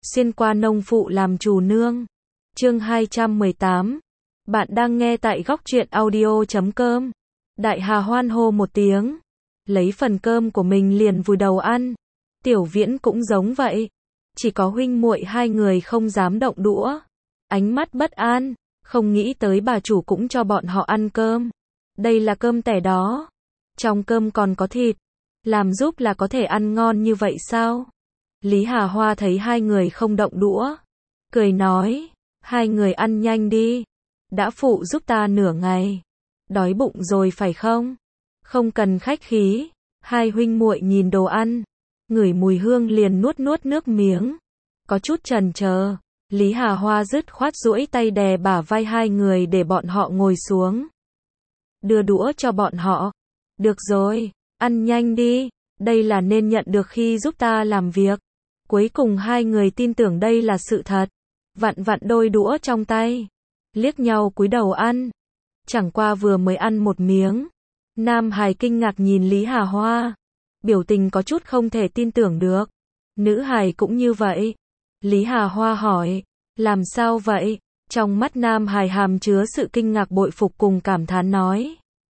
xuyên qua nông phụ làm chủ nương. Chương 218. Bạn đang nghe tại góc truyện audio.com. Đại Hà hoan hô một tiếng, lấy phần cơm của mình liền vùi đầu ăn. Tiểu Viễn cũng giống vậy, chỉ có huynh muội hai người không dám động đũa, ánh mắt bất an, không nghĩ tới bà chủ cũng cho bọn họ ăn cơm. Đây là cơm tẻ đó, trong cơm còn có thịt, làm giúp là có thể ăn ngon như vậy sao? Lý Hà Hoa thấy hai người không động đũa, cười nói, hai người ăn nhanh đi, đã phụ giúp ta nửa ngày, đói bụng rồi phải không? Không cần khách khí. Hai huynh muội nhìn đồ ăn, ngửi mùi hương liền nuốt nước miếng, có chút chần chờ. Lý Hà Hoa dứt khoát duỗi tay đè bả vai hai người để bọn họ ngồi xuống, đưa đũa cho bọn họ. Được rồi, ăn nhanh đi, đây là nên nhận được khi giúp ta làm việc. Cuối cùng hai người tin tưởng đây là sự thật, vặn đôi đũa trong tay, liếc nhau cúi đầu ăn. Chẳng qua vừa mới ăn một miếng, Nam Hải kinh ngạc nhìn Lý Hà Hoa, biểu tình có chút không thể tin tưởng được. Nữ Hải cũng như vậy. Lý Hà Hoa hỏi, làm sao vậy? Trong mắt Nam Hải hàm chứa sự kinh ngạc bội phục cùng cảm thán nói,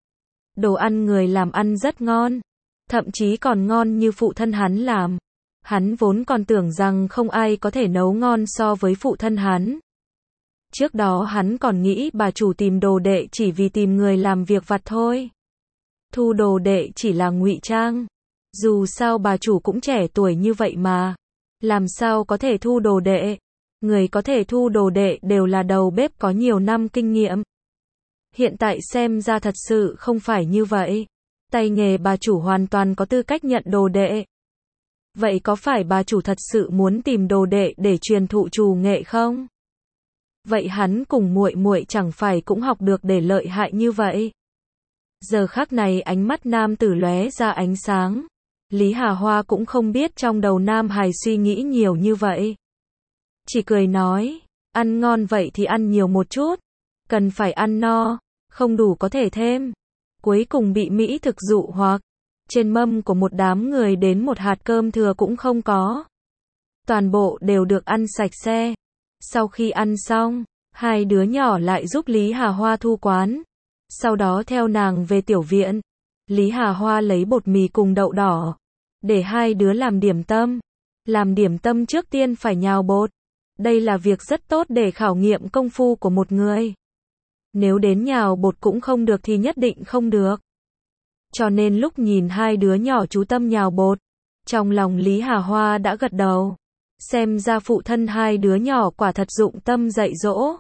đồ ăn người làm ăn rất ngon, thậm chí còn ngon như phụ thân hắn làm. Hắn vốn còn tưởng rằng không ai có thể nấu ngon so với phụ thân hắn. Trước đó hắn còn nghĩ bà chủ tìm đồ đệ chỉ vì tìm người làm việc vặt thôi. Thu đồ đệ chỉ là ngụy trang. Dù sao bà chủ cũng trẻ tuổi như vậy mà, làm sao có thể thu đồ đệ? Người có thể thu đồ đệ đều là đầu bếp có nhiều năm kinh nghiệm. Hiện tại xem ra thật sự không phải như vậy. Tay nghề bà chủ hoàn toàn có tư cách nhận đồ đệ. Vậy có phải bà chủ thật sự muốn tìm đồ đệ để truyền thụ trù nghệ không? Vậy hắn cùng muội muội chẳng phải cũng học được để lợi hại như vậy? Giờ khắc này ánh mắt nam tử lóe ra ánh sáng. Lý Hà Hoa cũng không biết trong đầu Nam Hải suy nghĩ nhiều như vậy. Chỉ cười nói, ăn ngon vậy thì ăn nhiều một chút, cần phải ăn no, không đủ có thể thêm. Cuối cùng bị mỹ thực dụ hoặc, trên mâm của một đám người đến một hạt cơm thừa cũng không có. Toàn bộ đều được ăn sạch sẽ. Sau khi ăn xong, hai đứa nhỏ lại giúp Lý Hà Hoa thu quán. Sau đó theo nàng về tiểu viện. Lý Hà Hoa lấy bột mì cùng đậu đỏ, để hai đứa làm điểm tâm. Làm điểm tâm trước tiên phải nhào bột. Đây là việc rất tốt để khảo nghiệm công phu của một người. Nếu đến nhào bột cũng không được thì nhất định không được. Cho nên lúc nhìn hai đứa nhỏ chú tâm nhào bột, trong lòng Lý Hà Hoa đã gật đầu. Xem ra phụ thân hai đứa nhỏ quả thật dụng tâm dạy dỗ.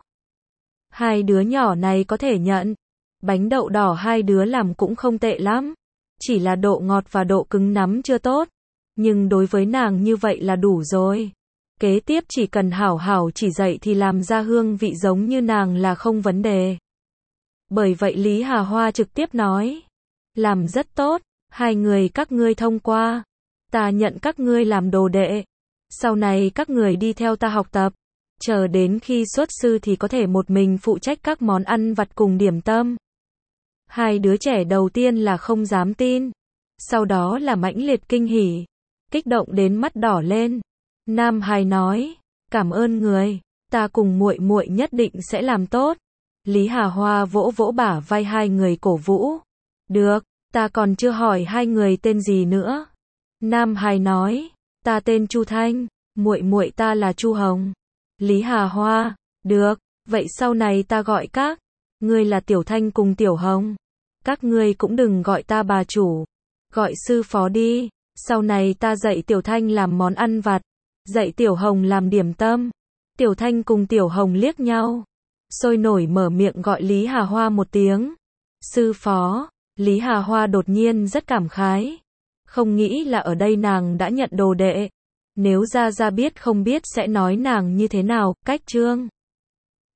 Hai đứa nhỏ này có thể nhận. Bánh đậu đỏ hai đứa làm cũng không tệ lắm. Chỉ là độ ngọt và độ cứng nắm chưa tốt. Nhưng đối với nàng như vậy là đủ rồi. Kế tiếp chỉ cần hảo hảo chỉ dạy thì làm ra hương vị giống như nàng là không vấn đề. Bởi vậy Lý Hà Hoa trực tiếp nói, làm rất tốt, hai người các ngươi thông qua. Ta nhận các ngươi làm đồ đệ. Sau này các người đi theo ta học tập. Chờ đến khi xuất sư thì có thể một mình phụ trách các món ăn vặt cùng điểm tâm. Hai đứa trẻ đầu tiên là không dám tin. Sau đó là mãnh liệt kinh hỉ. Kích động đến mắt đỏ lên. Nam Hải nói, cảm ơn người, ta cùng muội muội nhất định sẽ làm tốt. Lý Hà Hoa vỗ vỗ bả vai hai người cổ vũ. Được, ta còn chưa hỏi hai người tên gì nữa. Nam Hải nói, ta tên Chu Thanh, muội muội ta là Chu Hồng. Lý Hà Hoa, được, vậy sau này ta gọi các ngươi là Tiểu Thanh cùng Tiểu Hồng. Các ngươi cũng đừng gọi ta bà chủ, gọi sư phó đi. Sau này ta dạy Tiểu Thanh làm món ăn vặt, dạy Tiểu Hồng làm điểm tâm. Tiểu Thanh cùng Tiểu Hồng liếc nhau, sôi nổi mở miệng gọi Lý Hà Hoa một tiếng sư phó. Lý Hà Hoa đột nhiên rất cảm khái, không nghĩ là ở đây nàng đã nhận đồ đệ. Nếu Gia Gia biết không biết sẽ nói nàng như thế nào. Cách chương